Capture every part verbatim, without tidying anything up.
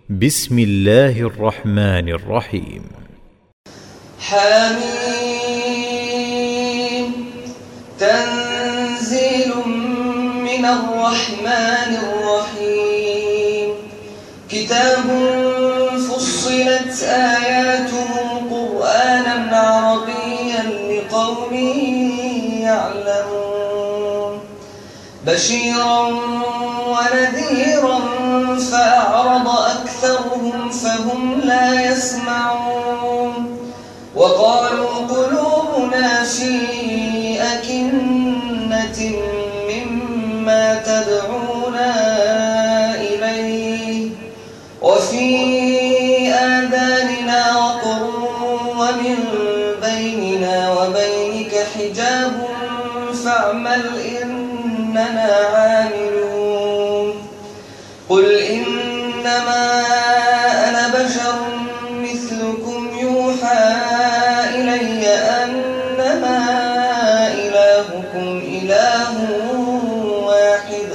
بسم الله الرحمن الرحيم. حميم تنزيل من الرحمن الرحيم. كتاب فصلت آياته قرآنا عربيا لقوم يعلمون بشيرا ونذيرا فأعرض أكثرهم فهم لا يسمعون وقالوا قلوبنا في أكنة مما تدعونا إليه وفي آذاننا وقر ومن بيننا وبينك حجاب فاعمل إننا عاملون. قل إنما أنا بشر مثلكم يوحى إلي أنما إلهكم إله واحد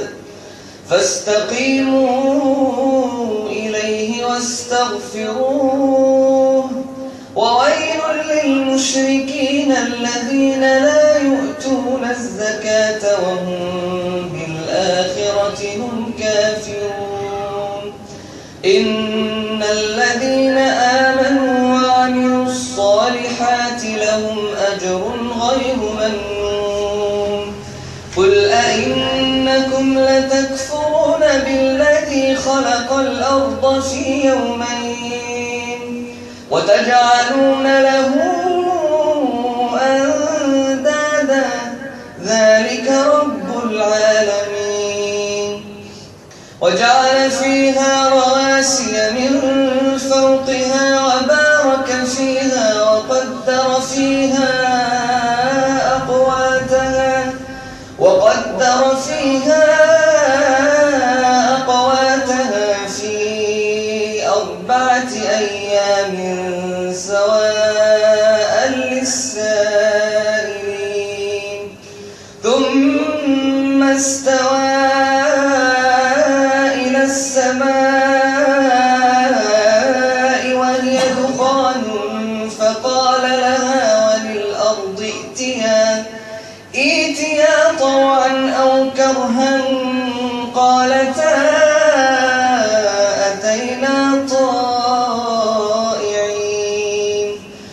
فاستقيموا إليه واستغفروه. وويل للمشركين الذين لا يؤتون الزكاة وهم بالآخرة هم كافرون. إن الذين آمنوا وعملوا الصالحات لهم أجر غير ممنون. قل أئنكم لتكفرون بالذي خلق الأرض في يومين وتجعلون له أندادا ذلك رب العالمين. وجعل فيها رواسي من فوقها وبارك فيها وقدر فيها أقواتها وقدر فيها أقواتها في أربعة أيام سواء للسائلين. ثم استوى إلى السماء وهي دخان فقال لها وللأرض ائتيا ائتيا طوعا أو كرها قالتا أتينا طائعين.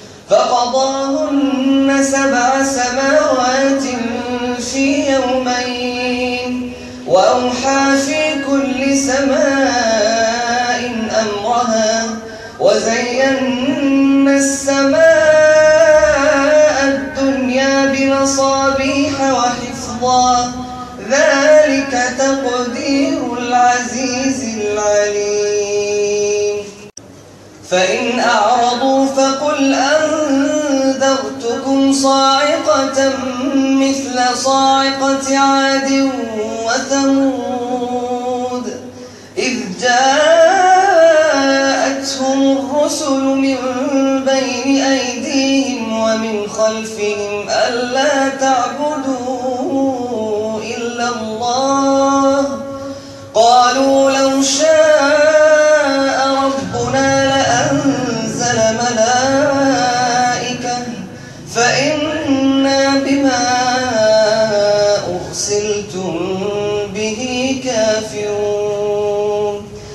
فقضاهن سبع سماوات في يومين وأوحى في كل سماء أمرها وزينا السماء الدنيا بمصابيح وحفظا ذلك تقدير العزيز العليم. فإن أعرضوا فقل أنذرتكم صاعقة مثل صاعقة عاد وثمود إذ جاءتهم الرسل من بين أيديهم ومن خلفهم ألا تعبدوا إلا الله قالوا لو شاء ربنا لأنزل ملائكة فإنا بما أرسلتم به كافرون.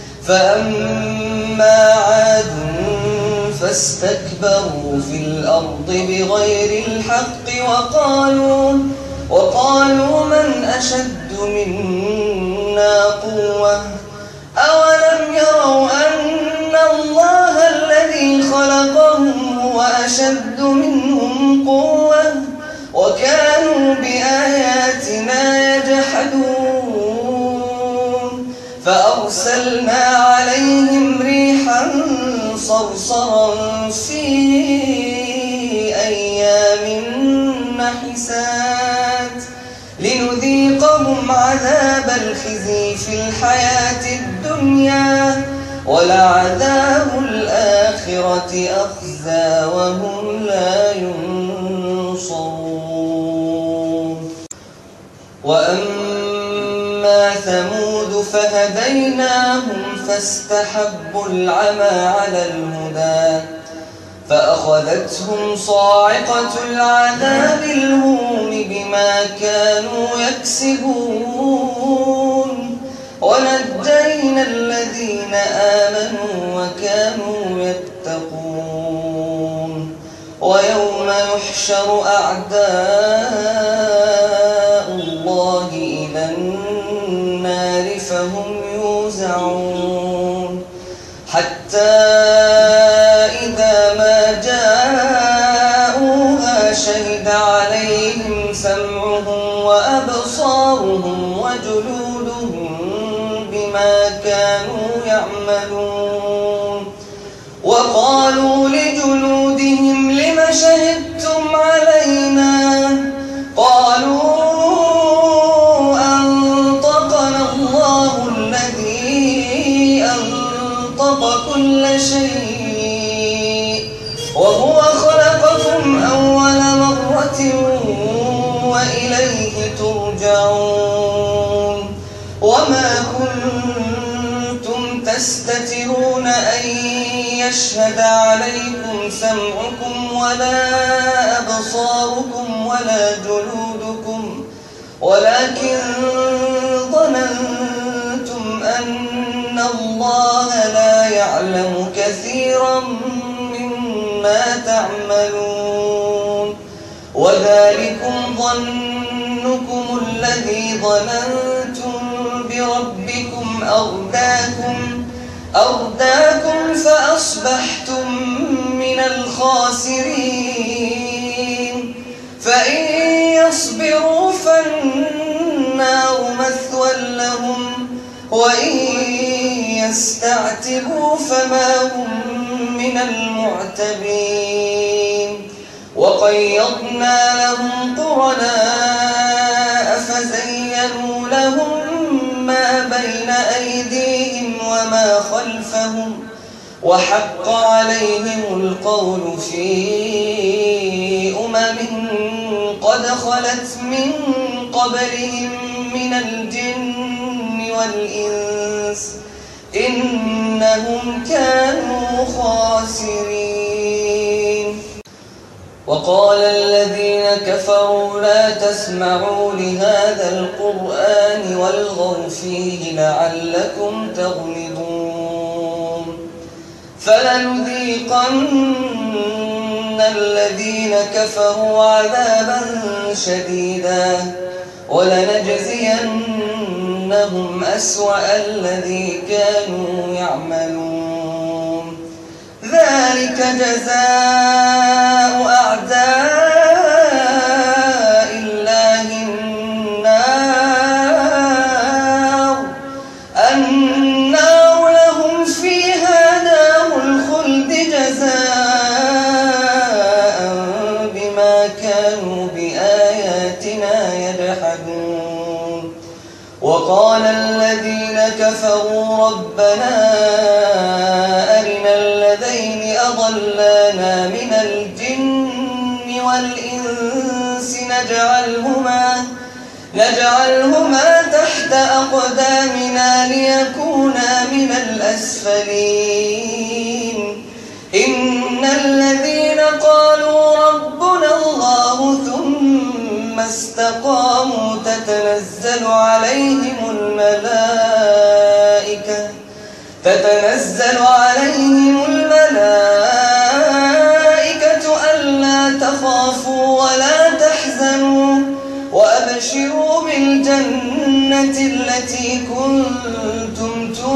فأما عاد فاستكبروا في الأرض بغير الحق وقالوا وقالوا من أشد منا قوة أولم يروا أن الله الذي خلقهم هو أشد منهم قوة وكانوا بآياتنا يجحدون. فأرسلنا عليهم ريحا صرصرا في أيام نحسات لنذيقهم عذاب الخزي في الحياة الدنيا ولعذاب الآخرة أخزى وهم لا ينصرون. وأما ثمود فهديناهم فاستحبوا العمى على الهدى فأخذتهم صاعقة العذاب الهون بما كانوا يكسبون ونجينا الذين آمنوا وكانوا يتقون ويوم يحشر أعداء الله إلى النار فهم يوزعون حتى إذا ما جاءوها شهد عليهم سمعهم وأبصارهم وجلودهم بما كانوا يعملون وقالوا لجلودهم لم شهدتم علينا قالوا أنطقنا الله الذي أنطق كل شيء وهو خلقكم أول مرة وإليه ترجعون وما كنتم تستترون أن يشهد عليكم سمعكم ولا أبصاركم ولا جلودكم ولكن ظننتم أن الله لا يعلم كثيرا مما تعملون وذلكم ظنكم الذي ظننتم بربكم أرداكم أرداكم فأصبحتم من الخاسرين فإن يصبروا فالنار مثوى لهم وإن يستعتبوا فما هم من المعتبين وقيضنا لهم قرناء فزينوا لهم ما بين أيديهم وما خلفهم وحق عليهم القول في أمم قد خلت من قبلهم من الجن والإنس إنهم كانوا خاسرين وقال الذين كفروا لا تسمعوا لهذا القرآن والغوا فيه لعلكم تغلبون فلنذيقن الذين كفروا عذابا شديدا ولنجزينهم أسوأ الذي كانوا يعملون ذلك جزاء أعداء الله النار النار لهم فيها دار الخلد جزاء بما كانوا بآياتنا يجحدون وقال الذين كفروا ربنا أرنا الذين أضلانا من الجن والإنس نجعلهما نجعلهما تحت أقدامنا ليكونا من الأسفلين إن الذين قالوا ربنا الله ثم استقاموا تتنزل عليهم الملائكة تتنزل عليهم الملائكة ألا تخافوا ولا تحزنوا وأبشروا بالجنة التي كنتم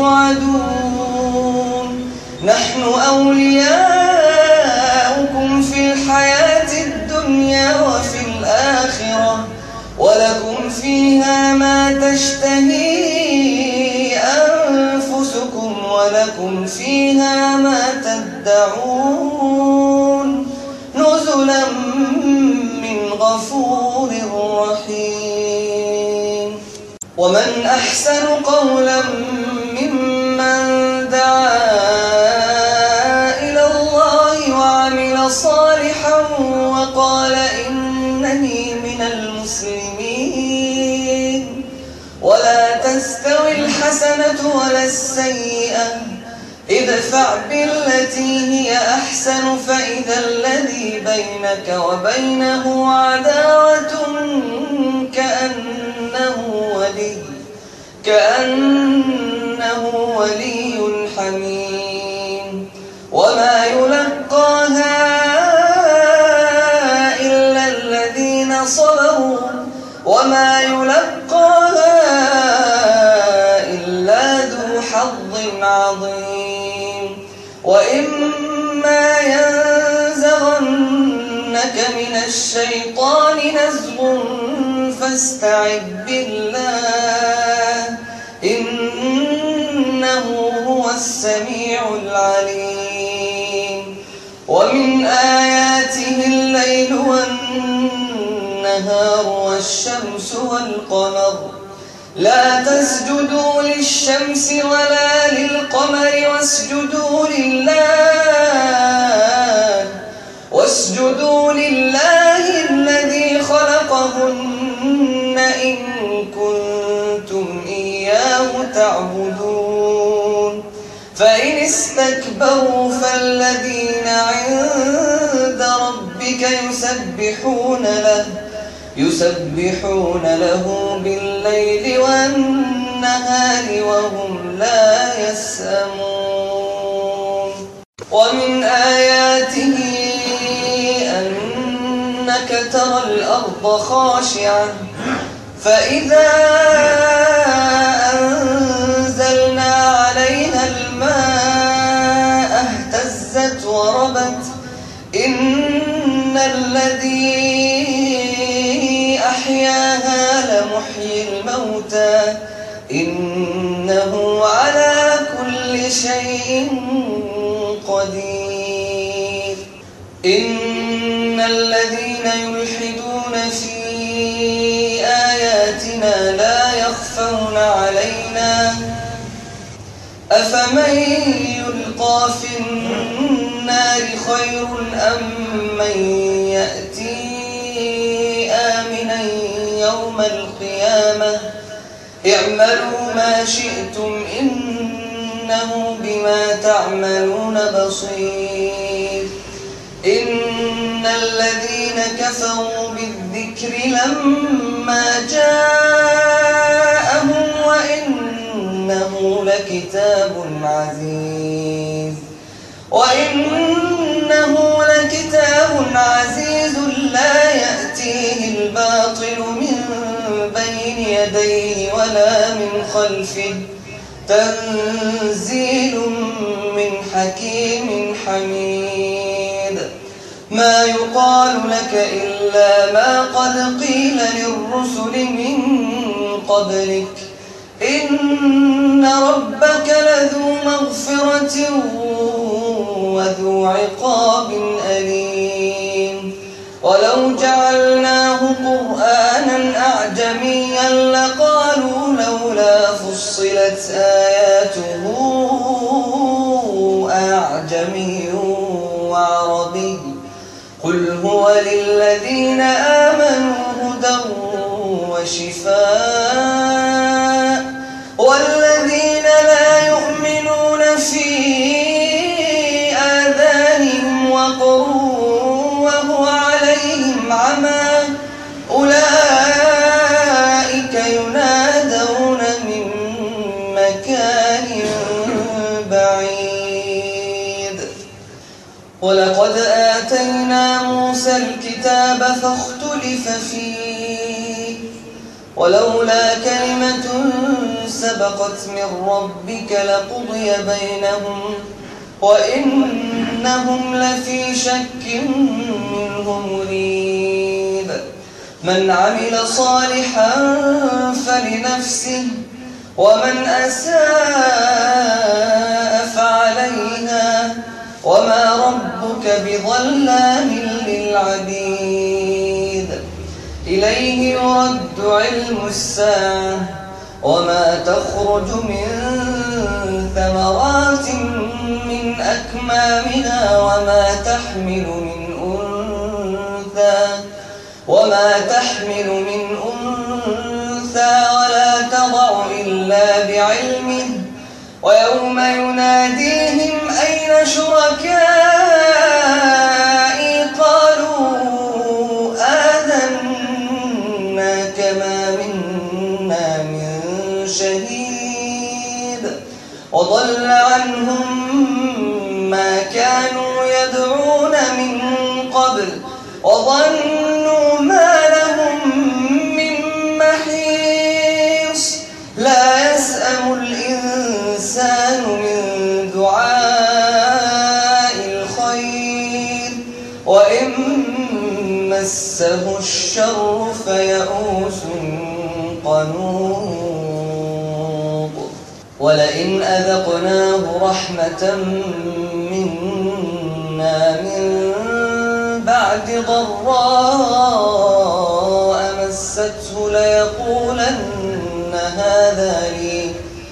توعدون نحن أولياؤكم في الحياة الدنيا وفي الآخرة ولكم فيها ما تشتهي أنفسكم ولكم فيها ما تدعون نزلا من غفور رحيم ومن أحسن قولا ممن دعا إلى الله وعمل صالحا وقال إنني من المسلمين ولا تستوي الحسنة الحسنة ولا السيئة ادفع بالتي هي أحسن فإذا الذي بينك وبينه عداوة كأنه ولي كأنه ولي حميم وما يلقاها إلا الذين صبروا وما يلقاها إلا ذو حظ عظيم وإما ينزغنك من الشيطان نزغ فاستعذ بالله إنه هو السميع العليم ومن آياته الليل والنهار والشمس والقمر لا تسجدوا للشمس ولا للقمر واسجدوا لله واسجدوا لله الذي خلقهن إن كنتم إياه تعبدون فإن استكبروا فالذين عند ربك يسبحون له يسبحون له بالليل والنهار وهم لا يسأمون ومن آياته أنك ترى الأرض خاشعة فإذا أنزلنا عليها الماء اهتزت وربت إن الذي أحياها لمحيي الموتى إنه على كل شيء قدير إن الذين يلحدون في آياتنا لا يخفون علينا أفمن يلقى في النار خير أم من يأتي آمنا يوم القيامة اعملوا ما شئتم إنه بما تعملون بصير إن الذين كفروا بالذكر لما جاءهم وإنه لكتاب عزيز وإنه لكتاب عزيز لا يأتيه الباطل من بين يديه ولا من خلفه تنزيل من حكيم حميد ما يقال لك إلا ما قد قيل للرسل من قبلك إن ربك لذو مغفرة وذو عقاب أليم ولو جعلناه قرآنا أعجميا لقالوا لولا فصلت آياته أعجمي وعربي قل هو للذين آمنوا هدى وشفاء والذين لا يؤمنون في آذانهم وقر وهو عليهم عمى أولئك ينادون من مكان بعيد ولقد آتينا موسى الكتاب فاختلف فيه ولولا كلمة سبقت من ربك لقضي بينهم وإنهم لفي شك منه مريب من عمل صالحا فلنفسه ومن أساء فعليها وما ربك بظلام للعبيد إليه يرد علم الساعة وما تخرج من ثمرات من أكمامها وما تحمل من أنثى وما تحمل من أنثى ولا تضع إلا بعلمه ويوم يناديهم أين شركائي قالوا آذناك ما منا من شهيد وضل عنهم ما كانوا يدعون من قبل وظنوا ما لهم من محيص لا يسأم الإنسان من دعاء الخير وإن مسه الشر فيئوس قنوط ولئن أذقناه رحمة منا من بعد ضراء مسته ليقولن هذا لي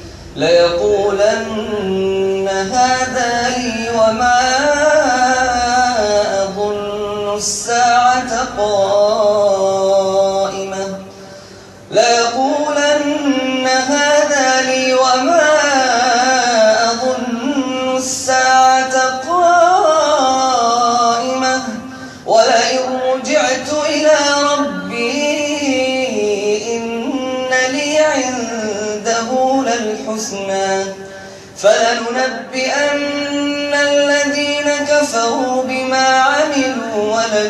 ليقولن هذا لي وما أظن الساعة قائمة ليقولن هذا لي وما أظن الساعة قائمة ولئن رجعت إلى ربي إن لي عنده للحسنى فلننبئن الذين كفروا بما عملوا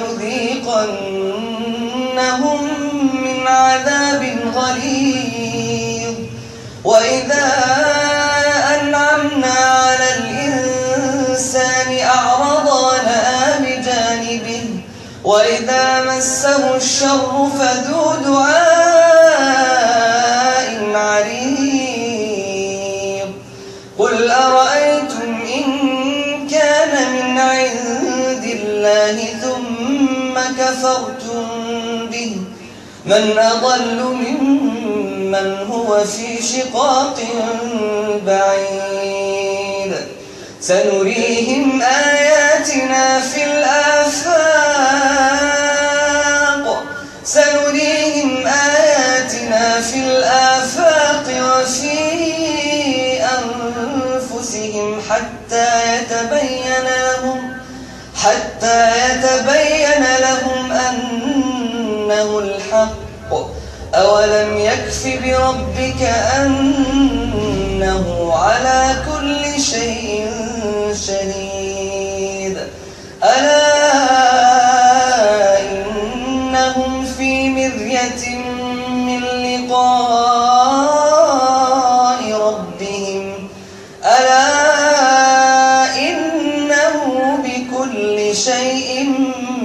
ولنذيقنهم من عذاب غليظ وإذا أنعمنا على الإنسان أعرض ونأى بجانبه وإذا مسه الشر فذو دعاء عريض قل أرأيتم إن كان من عند الله ثم كفرتم به من أضل ممن هو في شقاق بعيد سنريهم آياتنا في الآفاق سنريهم آياتنا في الآفاق وفي أنفسهم حتى يتبين لهم حتى يتبين لهم أنه الحق أولم يكف بربك أنه على كل شيء شهيد ألا إنهم في مرية من لقاء ربهم ألا إنه بكل شيء